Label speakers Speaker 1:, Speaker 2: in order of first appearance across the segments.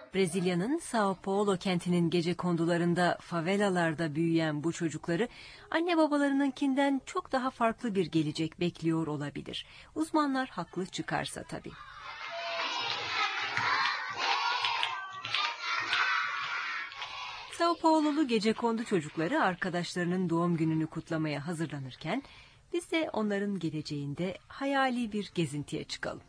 Speaker 1: Brezilya'nın São Paulo kentinin gecekondularında, favelalarda büyüyen bu çocukları anne babalarınınkinden çok daha farklı bir gelecek bekliyor olabilir. Uzmanlar haklı çıkarsa tabii. São Paulo'lu gecekondu çocukları arkadaşlarının doğum gününü kutlamaya hazırlanırken biz de onların geleceğinde hayali bir gezintiye çıkalım.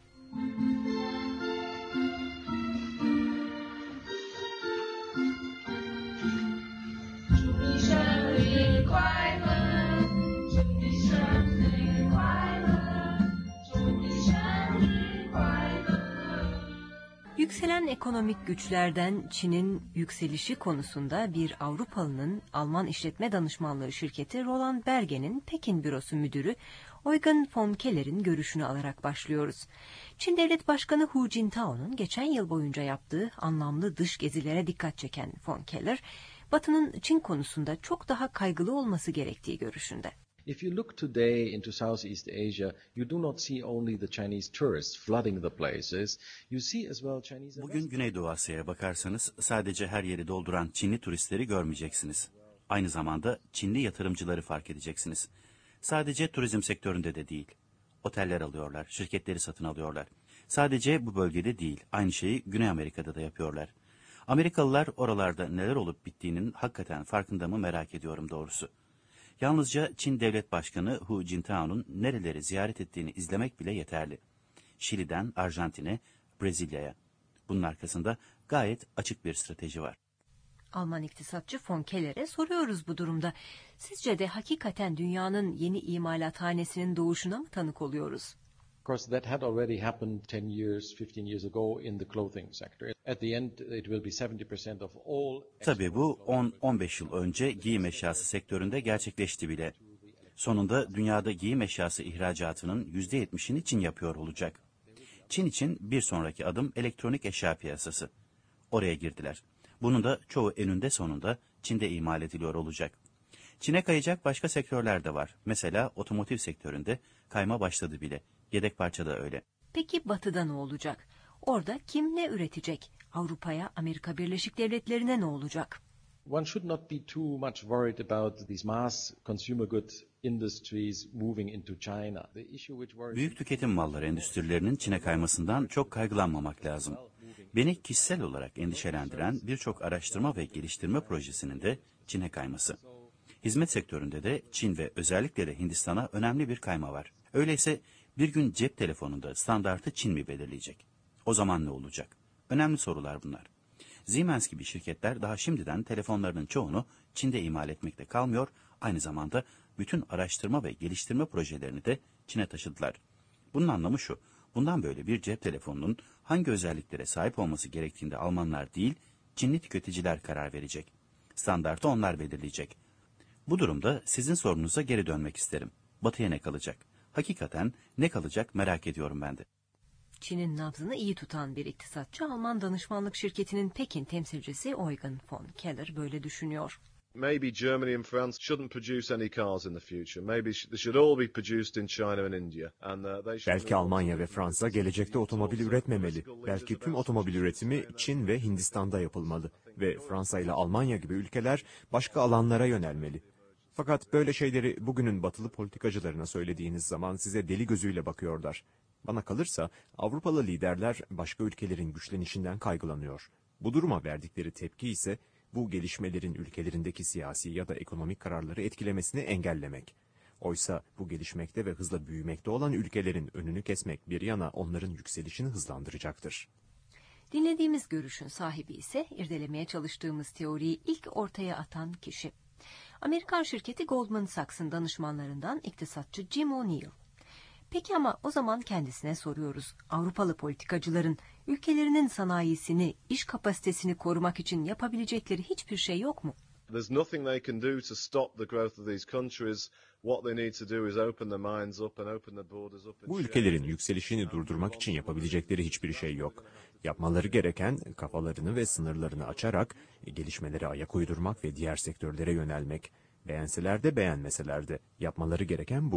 Speaker 1: Yükselen ekonomik güçlerden Çin'in yükselişi konusunda bir Avrupalı'nın Alman işletme danışmanlığı şirketi Roland Berger'in Pekin bürosu müdürü Eugen von Keller'in görüşünü alarak başlıyoruz. Çin Devlet Başkanı Hu Jintao'nun geçen yıl boyunca yaptığı anlamlı dış gezilere dikkat çeken von Keller, Batı'nın Çin konusunda çok daha kaygılı olması gerektiği görüşünde.
Speaker 2: If you look today into Southeast Asia, you do not see only the Chinese tourists flooding the places. You see as well Chinese.
Speaker 3: Bugün Güneydoğu Asya'ya bakarsanız sadece her yeri dolduran Çinli turistleri görmeyeceksiniz. Aynı zamanda Çinli yatırımcıları fark edeceksiniz. Sadece turizm sektöründe de değil. Oteller alıyorlar, şirketleri satın alıyorlar. Sadece bu bölgede değil, aynı şeyi Güney Amerika'da da yapıyorlar. Amerikalılar oralarda neler olup bittiğinin hakikaten farkında mı merak ediyorum doğrusu. Yalnızca Çin Devlet Başkanı Hu Jintao'nun nereleri ziyaret ettiğini izlemek bile yeterli. Şili'den Arjantin'e, Brezilya'ya. Bunun arkasında gayet açık bir strateji var.
Speaker 1: Alman iktisatçı von Keller'e soruyoruz bu durumda. Sizce de hakikaten dünyanın yeni imalathanesinin doğuşuna mı tanık oluyoruz?
Speaker 2: Of course, that had already happened 10 years, 15 years ago in the clothing sector. At the end, it will be 70% of all.
Speaker 3: Tabii bu 10-15 yıl önce giyim eşyası sektöründe gerçekleşti bile. Sonunda dünyada giyim eşyası ihracatının %70'ini Çin yapıyor olacak. Çin için bir sonraki adım elektronik eşya piyasası. Oraya girdiler. Bunun da çoğu eninde sonunda Çin'de imal ediliyor olacak. Çin'e kayacak başka sektörler de var. Mesela otomotiv sektöründe kayma başladı bile. Yedek parça da öyle.
Speaker 1: Peki Batı'da ne olacak? Orada kim ne üretecek? Avrupa'ya, Amerika Birleşik Devletleri'ne ne olacak?
Speaker 2: One should not be too much worried about these mass consumer goods industries moving into China. The issue which worries.
Speaker 3: Büyük tüketim malları endüstrilerinin Çin'e kaymasından çok kaygılanmamak lazım. Beni kişisel olarak endişelendiren birçok araştırma ve geliştirme projesinin de Çin'e kayması. Hizmet sektöründe de Çin ve özellikle de Hindistan'a önemli bir kayma var. Öyleyse bir gün cep telefonunda standartı Çin mi belirleyecek? O zaman ne olacak? Önemli sorular bunlar. Siemens gibi şirketler daha şimdiden telefonlarının çoğunu Çin'de imal etmekte kalmıyor, aynı zamanda bütün araştırma ve geliştirme projelerini de Çin'e taşıdılar. Bunun anlamı şu, bundan böyle bir cep telefonunun hangi özelliklere sahip olması gerektiğinde Almanlar değil, Çinli tüketiciler karar verecek. Standartı onlar belirleyecek. Bu durumda sizin sorunuza geri dönmek isterim. Batı'ya ne kalacak? Hakikaten ne kalacak merak ediyorum ben de.
Speaker 1: Çin'in nabzını iyi tutan bir iktisatçı Alman danışmanlık şirketinin Pekin temsilcisi Eugen von Keller böyle düşünüyor.
Speaker 4: Maybe Germany and France shouldn't produce any cars in the future. Maybe they should all be produced in China and India.
Speaker 5: Belki Almanya ve Fransa gelecekte otomobil üretmemeli. Belki tüm otomobil üretimi Çin ve Hindistan'da yapılmalı. Ve Fransa ile Almanya gibi ülkeler başka alanlara yönelmeli. Fakat böyle şeyleri bugünün batılı politikacılarına söylediğiniz zaman size deli gözüyle bakıyorlar. Bana kalırsa Avrupalı liderler başka ülkelerin güçlenişinden kaygılanıyor. Bu duruma verdikleri tepki ise bu gelişmelerin ülkelerindeki siyasi ya da ekonomik kararları etkilemesini engellemek. Oysa bu gelişmekte ve hızla büyümekte olan ülkelerin önünü kesmek bir yana onların yükselişini hızlandıracaktır.
Speaker 1: Dinlediğimiz görüşün sahibi ise irdelemeye çalıştığımız teoriyi ilk ortaya atan kişi. Amerikan şirketi Goldman Sachs'ın danışmanlarından iktisatçı Jim O'Neill. Peki ama o zaman kendisine soruyoruz. Avrupalı politikacıların ülkelerinin sanayisini, iş kapasitesini korumak için yapabilecekleri hiçbir şey yok mu?
Speaker 4: There's nothing they can do to stop the growth of these countries. What they need to do is open their minds up and open their borders up.
Speaker 5: Bu ülkelerin yükselişini durdurmak için yapabilecekleri hiçbir şey yok. Yapmaları gereken kafalarını ve sınırlarını açarak gelişmelere ayak uydurmak ve diğer sektörlere yönelmek. Beğenseler de beğenmeseler de yapmaları gereken bu.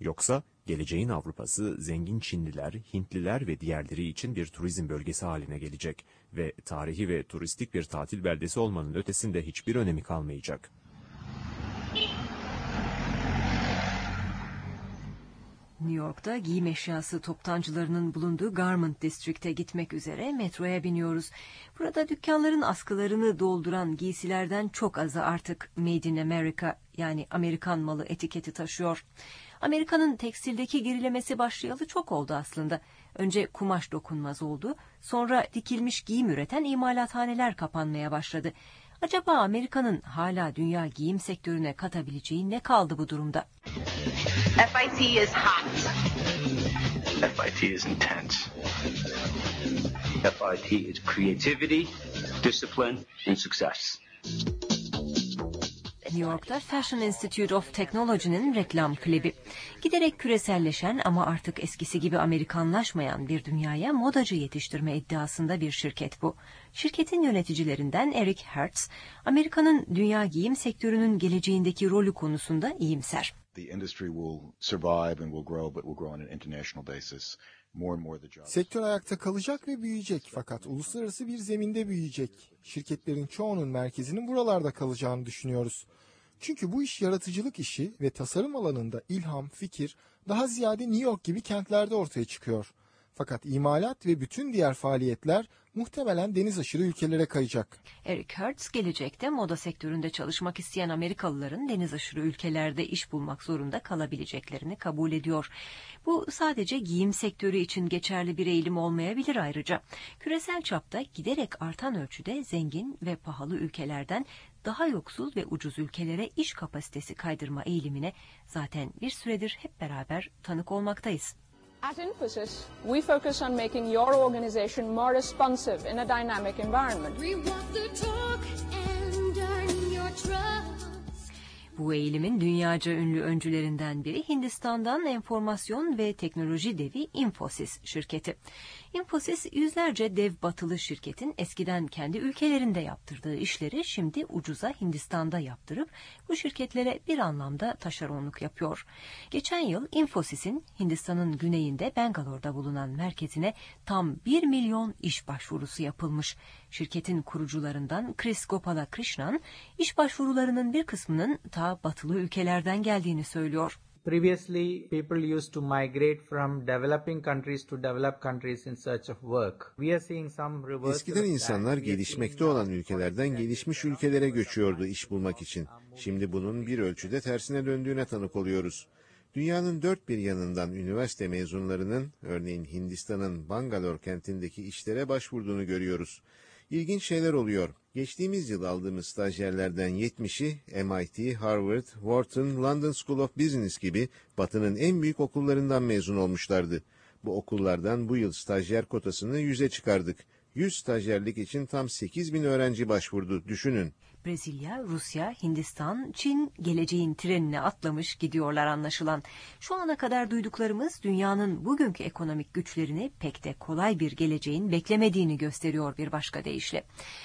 Speaker 5: Yoksa geleceğin Avrupa'sı zengin Çinliler, Hintliler ve diğerleri için bir turizm bölgesi haline gelecek ve tarihi ve turistik bir tatil beldesi olmanın ötesinde hiçbir önemi kalmayacak.
Speaker 1: New York'ta giyim eşyası toptancılarının bulunduğu Garment District'e gitmek üzere metroya biniyoruz. Burada dükkanların askılarını dolduran giysilerden çok azı artık Made in America, yani Amerikan malı etiketi taşıyor. Amerika'nın tekstildeki gerilemesi başlayalı çok oldu aslında. Önce kumaş dokunmaz oldu, sonra dikilmiş giyim üreten imalathaneler kapanmaya başladı. Acaba Amerika'nın hala dünya giyim sektörüne katabileceği ne kaldı bu durumda?
Speaker 6: FIT is hot.
Speaker 7: FIT is intense. FIT is creativity, discipline, and success.
Speaker 1: New York'ta Fashion Institute of Technology'nin reklam klibi. Giderek küreselleşen ama artık eskisi gibi Amerikanlaşmayan bir dünyaya modacı yetiştirme iddiasında bir şirket bu. Şirketin yöneticilerinden Eric Hertz, Amerika'nın dünya giyim sektörünün geleceğindeki rolü konusunda iyimser.
Speaker 8: Sektör ayakta kalacak ve büyüyecek, fakat uluslararası bir zeminde büyüyecek. Şirketlerin çoğunun merkezinin buralarda kalacağını düşünüyoruz. Çünkü bu iş yaratıcılık işi ve tasarım alanında ilham, fikir daha ziyade New York gibi kentlerde ortaya çıkıyor. Fakat imalat ve bütün diğer faaliyetler muhtemelen deniz aşırı ülkelere kayacak.
Speaker 1: Eric Hertz, gelecekte moda sektöründe çalışmak isteyen Amerikalıların deniz aşırı ülkelerde iş bulmak zorunda kalabileceklerini kabul ediyor. Bu sadece giyim sektörü için geçerli bir eğilim olmayabilir ayrıca. Küresel çapta giderek artan ölçüde zengin ve pahalı ülkelerden daha yoksul ve ucuz ülkelere iş kapasitesi kaydırma eğilimine zaten bir süredir hep beraber tanık olmaktayız.
Speaker 9: At Infosys, we focus on making your organization more responsive in a dynamic environment. We walk the talk and earn your trust.
Speaker 1: Bu eğilimin dünyaca ünlü öncülerinden biri Hindistan'dan enformasyon ve teknoloji devi Infosys şirketi. Infosys, yüzlerce dev batılı şirketin eskiden kendi ülkelerinde yaptırdığı işleri şimdi ucuza Hindistan'da yaptırıp bu şirketlere bir anlamda taşeronluk yapıyor. Geçen yıl Infosys'in Hindistan'ın güneyinde Bangalore'da bulunan merkezine tam 1 milyon iş başvurusu yapılmış. Şirketin kurucularından Chris Gopalakrishnan, iş başvurularının bir kısmının ta batılı ülkelerden geldiğini söylüyor.
Speaker 10: Previously, people used to migrate from developing countries to developed countries in search of work. We are seeing some reversal.
Speaker 11: Eskiden insanlar gelişmekte olan ülkelerden gelişmiş ülkelere göçüyordu iş bulmak için. Şimdi bunun bir ölçüde tersine döndüğüne tanık oluyoruz. Dünyanın dört bir yanından üniversite mezunlarının, örneğin Hindistan'ın Bangalore kentindeki işlere başvurduğunu görüyoruz. İlginç şeyler oluyor. Geçtiğimiz yıl aldığımız stajyerlerden 70'i MIT, Harvard, Wharton, London School of Business gibi Batı'nın en büyük okullarından mezun olmuşlardı. Bu okullardan bu yıl stajyer kotasını 100'e çıkardık. 100 stajyerlik için tam 8.000 öğrenci başvurdu. Düşünün.
Speaker 1: Brezilya, Rusya, Hindistan, Çin geleceğin trenine atlamış gidiyorlar anlaşılan. Şu ana kadar duyduklarımız dünyanın bugünkü ekonomik güçlerini pek de kolay bir geleceğin beklemediğini gösteriyor bir başka deyişle.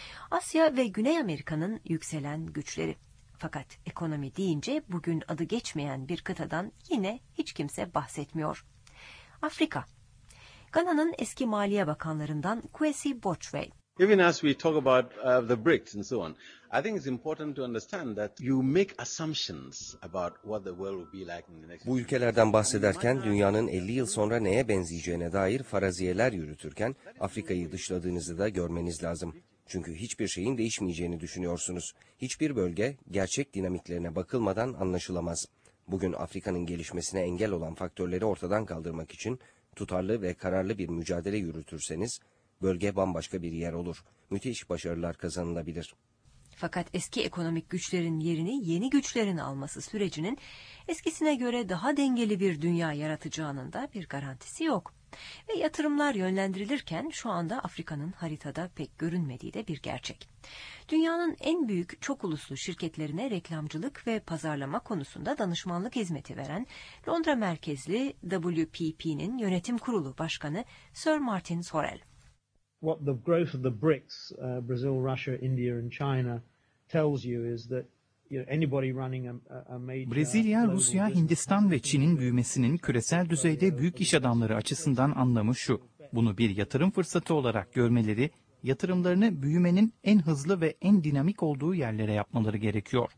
Speaker 1: Asya ve Güney Amerika'nın yükselen güçleri. Fakat ekonomi deyince bugün adı geçmeyen bir kıtadan yine hiç kimse bahsetmiyor. Afrika. Gana'nın eski Maliye Bakanlarından Kwesi Bochwe.
Speaker 12: Even as we talk about the BRICS and so on, I think it's important to understand that you make assumptions about what the world will be like in the next.
Speaker 13: Bu ülkelerden bahsederken dünyanın 50 yıl sonra neye benzeyeceğine dair faraziyeler yürütürken Afrika'yı dışladığınızı da görmeniz lazım. Çünkü hiçbir şeyin değişmeyeceğini düşünüyorsunuz. Hiçbir bölge gerçek dinamiklerine bakılmadan anlaşılamaz. Bugün Afrika'nın gelişmesine engel olan faktörleri ortadan kaldırmak için tutarlı ve kararlı bir mücadele yürütürseniz, bölge bambaşka bir yer olur. Müthiş başarılar kazanılabilir.
Speaker 1: Fakat eski ekonomik güçlerin yerini yeni güçlerin alması sürecinin eskisine göre daha dengeli bir dünya yaratacağının da bir garantisi yok. Ve yatırımlar yönlendirilirken şu anda Afrika'nın haritada pek görünmediği de bir gerçek. Dünyanın en büyük çok uluslu şirketlerine reklamcılık ve pazarlama konusunda danışmanlık hizmeti veren Londra merkezli WPP'nin yönetim kurulu başkanı Sir Martin Sorrell.
Speaker 14: What the growth of the BRICS, Brazil, Russia, India and China tells you is that Brezilya, Rusya, Hindistan ve Çin'in büyümesinin küresel düzeyde büyük iş adamları açısından anlamı şu: bunu bir yatırım fırsatı olarak görmeleri, yatırımlarını büyümenin en hızlı ve en dinamik olduğu yerlere yapmaları gerekiyor.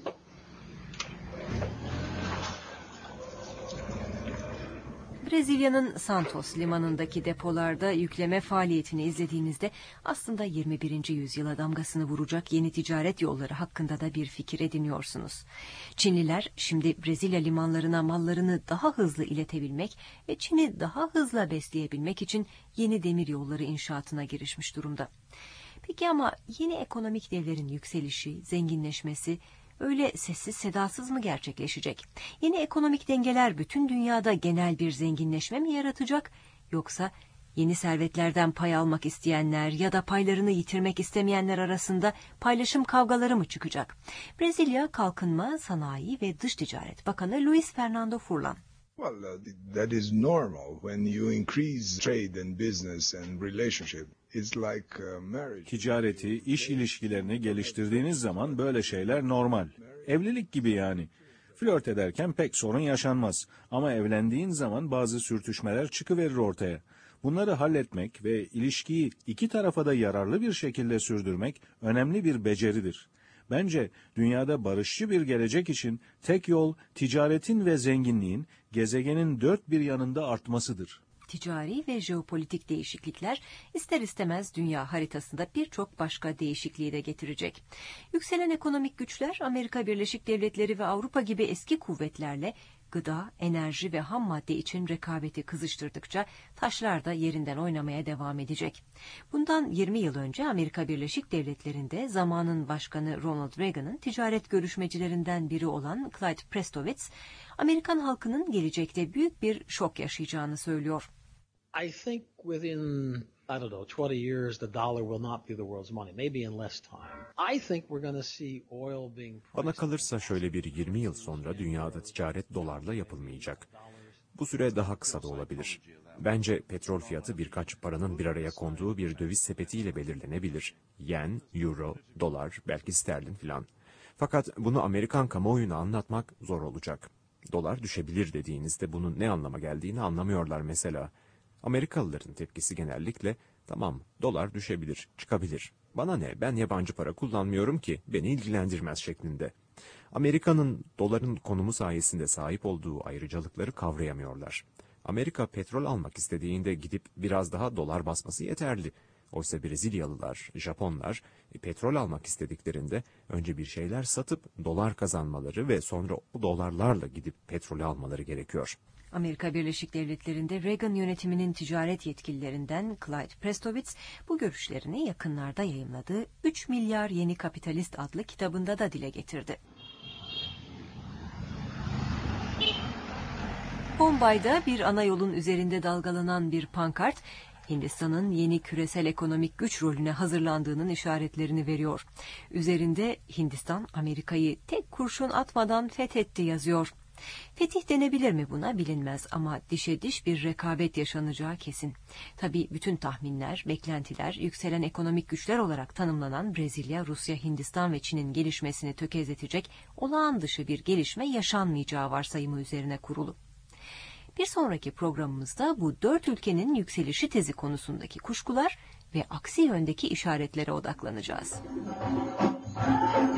Speaker 1: Brezilya'nın Santos limanındaki depolarda yükleme faaliyetini izlediğinizde aslında 21. yüzyıla damgasını vuracak yeni ticaret yolları hakkında da bir fikir ediniyorsunuz. Çinliler şimdi Brezilya limanlarına mallarını daha hızlı iletebilmek ve Çin'i daha hızlı besleyebilmek için yeni demir yolları inşaatına girişmiş durumda. Peki ama yeni ekonomik devlerin yükselişi, zenginleşmesi öyle sessiz sedasız mı gerçekleşecek? Yeni ekonomik dengeler bütün dünyada genel bir zenginleşme mi yaratacak? Yoksa yeni servetlerden pay almak isteyenler ya da paylarını yitirmek istemeyenler arasında paylaşım kavgaları mı çıkacak? Brezilya Kalkınma, Sanayi ve Dış Ticaret Bakanı Luis Fernando Furlan.
Speaker 15: Well, that is normal when you increase trade and business and relationship. It's like marriage.
Speaker 16: Ticareti, iş ilişkilerini geliştirdiğiniz zaman böyle şeyler normal. Evlilik gibi yani. Flört ederken pek sorun yaşanmaz. Ama evlendiğin zaman bazı sürtüşmeler çıkıverir ortaya. Bunları halletmek ve ilişkiyi iki tarafa da yararlı bir şekilde sürdürmek önemli bir beceridir. Bence dünyada barışçı bir gelecek için tek yol ticaretin ve zenginliğin gezegenin dört bir yanında artmasıdır.
Speaker 1: Ticari ve jeopolitik değişiklikler ister istemez dünya haritasında birçok başka değişikliği de getirecek. Yükselen ekonomik güçler Amerika Birleşik Devletleri ve Avrupa gibi eski kuvvetlerle gıda, enerji ve ham madde için rekabeti kızıştırdıkça taşlar da yerinden oynamaya devam edecek. Bundan 20 yıl önce Amerika Birleşik Devletleri'nde zamanın başkanı Ronald Reagan'ın ticaret görüşmecilerinden biri olan Clyde Prestowitz, Amerikan halkının gelecekte büyük bir şok yaşayacağını söylüyor.
Speaker 17: I think within, I don't know, 20 years the dollar will not be the world's money, maybe in less time. I think we're going to see oil being
Speaker 5: Bana kalırsa şöyle bir 20 yıl sonra dünyada ticaret dolarla yapılmayacak. Bu süre daha kısa da olabilir. Bence petrol fiyatı birkaç paranın bir araya konduğu bir döviz sepetiyle belirlenebilir. Yen, euro, dolar, belki sterlin filan. Fakat bunu Amerikan kamuoyuna anlatmak zor olacak. Dolar düşebilir dediğinizde bunun ne anlama geldiğini anlamıyorlar mesela. Amerikalıların tepkisi genellikle, tamam dolar düşebilir, çıkabilir. Bana ne, ben yabancı para kullanmıyorum ki, beni ilgilendirmez şeklinde. Amerika'nın doların konumu sayesinde sahip olduğu ayrıcalıkları kavrayamıyorlar. Amerika petrol almak istediğinde gidip biraz daha dolar basması yeterli. Oysa Brezilyalılar, Japonlar petrol almak istediklerinde önce bir şeyler satıp dolar kazanmaları ve sonra o dolarlarla gidip petrolü almaları gerekiyor.
Speaker 1: Amerika Birleşik Devletleri'nde Reagan yönetiminin ticaret yetkililerinden Clyde Prestowitz bu görüşlerini yakınlarda yayımladığı 3 milyar Yeni Kapitalist adlı kitabında da dile getirdi. Bombay'da bir ana yolun üzerinde dalgalanan bir pankart, Hindistan'ın yeni küresel ekonomik güç rolüne hazırlandığının işaretlerini veriyor. Üzerinde Hindistan Amerika'yı tek kurşun atmadan fethetti yazıyor. Fetih denebilir mi buna bilinmez ama dişe diş bir rekabet yaşanacağı kesin. Tabii bütün tahminler, beklentiler yükselen ekonomik güçler olarak tanımlanan Brezilya, Rusya, Hindistan ve Çin'in gelişmesini tökezletecek olağan dışı bir gelişme yaşanmayacağı varsayımı üzerine kurulu. Bir sonraki programımızda bu 4 ülkenin yükselişi tezi konusundaki kuşkular ve aksi yöndeki işaretlere odaklanacağız.